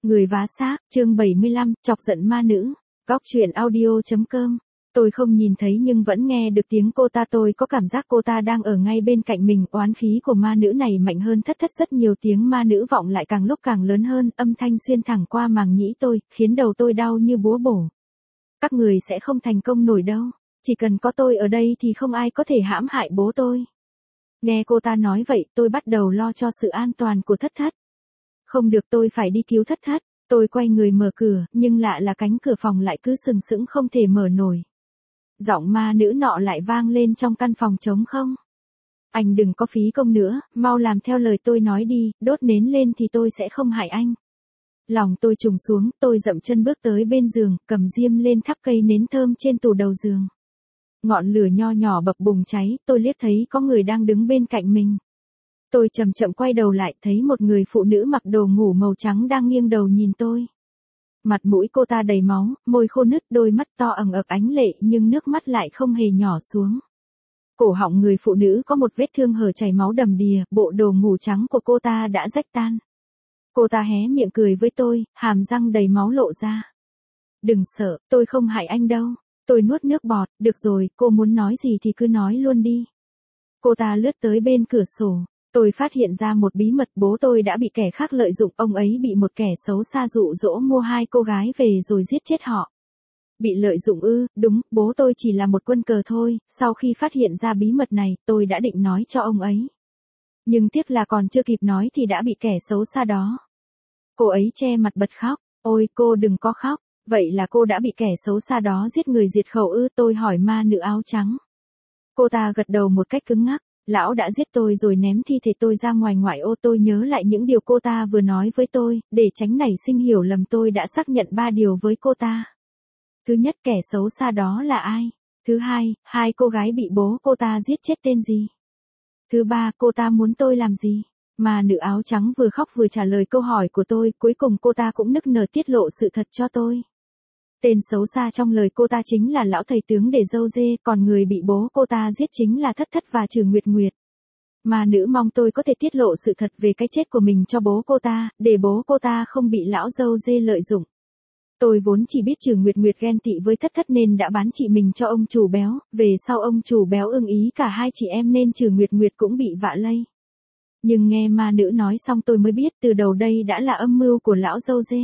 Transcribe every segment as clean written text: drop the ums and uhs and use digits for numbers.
Người vá xác, chương 75, chọc giận ma nữ. Góc truyện audio.com. Tôi không nhìn thấy nhưng vẫn nghe được tiếng cô ta, tôi có cảm giác cô ta đang ở ngay bên cạnh mình. Oán khí của ma nữ này mạnh hơn thất thất rất nhiều, tiếng ma nữ vọng lại càng lúc càng lớn hơn, âm thanh xuyên thẳng qua màng nhĩ tôi, khiến đầu tôi đau như búa bổ. Các người sẽ không thành công nổi đâu, chỉ cần có tôi ở đây thì không ai có thể hãm hại bố tôi. Nghe cô ta nói vậy, tôi bắt đầu lo cho sự an toàn của thất thất. Không được, tôi phải đi cứu thất thất. Tôi quay người mở cửa, nhưng lạ là cánh cửa phòng lại cứ sừng sững không thể mở nổi. Giọng ma nữ nọ lại vang lên trong căn phòng trống không. Anh đừng có phí công nữa, mau làm theo lời tôi nói đi, đốt nến lên thì tôi sẽ không hại anh. Lòng tôi trùng xuống, tôi dậm chân bước tới bên giường, cầm diêm lên thắp cây nến thơm trên tủ đầu giường. Ngọn lửa nho nhỏ bập bùng cháy, tôi liếc thấy có người đang đứng bên cạnh mình. Tôi chậm chậm quay đầu lại, thấy một người phụ nữ mặc đồ ngủ màu trắng đang nghiêng đầu nhìn tôi. Mặt mũi cô ta đầy máu, môi khô nứt, đôi mắt to ẩn ực ánh lệ nhưng nước mắt lại không hề nhỏ xuống. Cổ họng người phụ nữ có một vết thương hở chảy máu đầm đìa, bộ đồ ngủ trắng của cô ta đã rách tan. Cô ta hé miệng cười với tôi, hàm răng đầy máu lộ ra. Đừng sợ, tôi không hại anh đâu. Tôi nuốt nước bọt, được rồi, cô muốn nói gì thì cứ nói luôn đi. Cô ta lướt tới bên cửa sổ. Tôi phát hiện ra một bí mật, bố tôi đã bị kẻ khác lợi dụng, ông ấy bị một kẻ xấu xa dụ dỗ mua hai cô gái về rồi giết chết họ. Bị lợi dụng ư? Đúng, bố tôi chỉ là một quân cờ thôi. Sau khi phát hiện ra bí mật này, tôi đã định nói cho ông ấy. Nhưng tiếc là còn chưa kịp nói thì đã bị kẻ xấu xa đó. Cô ấy che mặt bật khóc. Ôi cô đừng có khóc, vậy là cô đã bị kẻ xấu xa đó giết người diệt khẩu ư? Tôi hỏi ma nữ áo trắng. Cô ta gật đầu một cách cứng ngắc. Lão đã giết tôi rồi ném thi thể tôi ra ngoài ngoại ô. Tôi nhớ lại những điều cô ta vừa nói với tôi, để tránh nảy sinh hiểu lầm tôi đã xác nhận 3 điều với cô ta. Thứ nhất, kẻ xấu xa đó là ai? Thứ hai, hai cô gái bị bố cô ta giết chết tên gì? Thứ ba, cô ta muốn tôi làm gì? Mà nữ áo trắng vừa khóc vừa trả lời câu hỏi của tôi, cuối cùng cô ta cũng nức nở tiết lộ sự thật cho tôi. Tên xấu xa trong lời cô ta chính là lão thầy tướng để dâu dê, còn người bị bố cô ta giết chính là Thất Thất và Trừ Nguyệt Nguyệt. Mà nữ mong tôi có thể tiết lộ sự thật về cái chết của mình cho bố cô ta, để bố cô ta không bị lão dâu dê lợi dụng. Tôi vốn chỉ biết Trừ Nguyệt Nguyệt ghen tị với Thất Thất nên đã bán chị mình cho ông chủ béo, về sau ông chủ béo ưng ý cả hai chị em nên Trừ Nguyệt Nguyệt cũng bị vạ lây. Nhưng nghe ma nữ nói xong tôi mới biết từ đầu đây đã là âm mưu của lão dâu dê.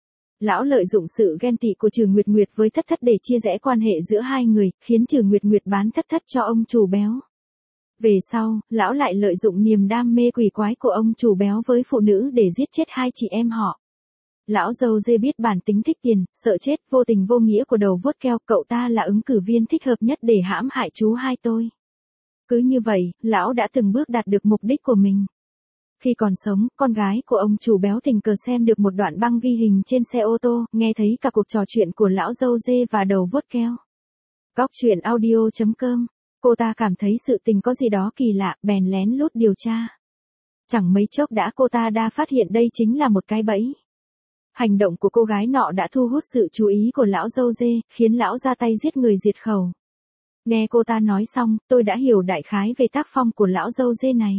Lão lợi dụng sự ghen tị của Trừ Nguyệt Nguyệt với Thất Thất để chia rẽ quan hệ giữa hai người, khiến Trừ Nguyệt Nguyệt bán Thất Thất cho ông chủ béo. Về sau, lão lại lợi dụng niềm đam mê quỷ quái của ông chủ béo với phụ nữ để giết chết hai chị em họ. Lão dâu dê biết bản tính thích tiền, sợ chết, vô tình vô nghĩa của đầu vuốt keo, cậu ta là ứng cử viên thích hợp nhất để hãm hại chú hai tôi. Cứ như vậy, lão đã từng bước đạt được mục đích của mình. Khi còn sống, con gái của ông chủ béo tình cờ xem được một đoạn băng ghi hình trên xe ô tô, nghe thấy cả cuộc trò chuyện của lão dâu dê và đầu vuốt keo. Góc truyện audio.com. Cô ta cảm thấy sự tình có gì đó kỳ lạ, bèn lén lút điều tra. Chẳng mấy chốc cô ta đã phát hiện đây chính là một cái bẫy. Hành động của cô gái nọ đã thu hút sự chú ý của lão dâu dê, khiến lão ra tay giết người diệt khẩu. Nghe cô ta nói xong, tôi đã hiểu đại khái về tác phong của lão dâu dê này.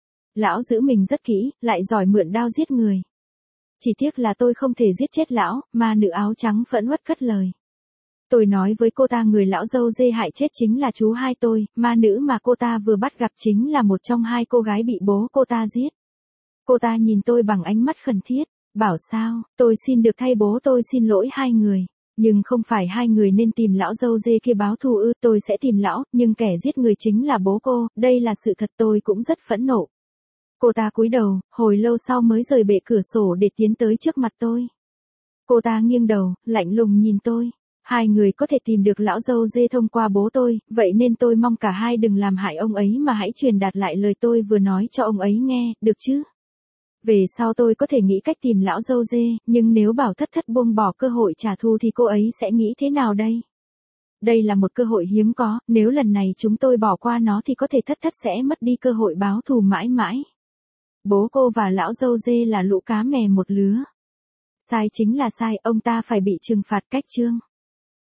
Lão giữ mình rất kỹ, lại giỏi mượn đao giết người. Chỉ tiếc là tôi không thể giết chết lão, mà nữ áo trắng vẫn uất cất lời. Tôi nói với cô ta người lão dâu dê hại chết chính là chú hai tôi, ma nữ mà cô ta vừa bắt gặp chính là một trong hai cô gái bị bố cô ta giết. Cô ta nhìn tôi bằng ánh mắt khẩn thiết, bảo sao, tôi xin được thay bố tôi xin lỗi hai người. Nhưng không phải hai người nên tìm lão dâu dê kia báo thù ư? Tôi sẽ tìm lão, nhưng kẻ giết người chính là bố cô, đây là sự thật. Tôi cũng rất phẫn nộ. Cô ta cúi đầu, hồi lâu sau mới rời bệ cửa sổ để tiến tới trước mặt tôi. Cô ta nghiêng đầu, lạnh lùng nhìn tôi. Hai người có thể tìm được lão dâu dê thông qua bố tôi, vậy nên tôi mong cả hai đừng làm hại ông ấy mà hãy truyền đạt lại lời tôi vừa nói cho ông ấy nghe, được chứ? Về sau tôi có thể nghĩ cách tìm lão dâu dê, nhưng nếu bảo Thất Thất buông bỏ cơ hội trả thù thì cô ấy sẽ nghĩ thế nào đây? Đây là một cơ hội hiếm có, nếu lần này chúng tôi bỏ qua nó thì có thể Thất Thất sẽ mất đi cơ hội báo thù mãi mãi. Bố cô và lão dâu dê là lũ cá mè một lứa. Sai chính là sai, ông ta phải bị trừng phạt cách chương.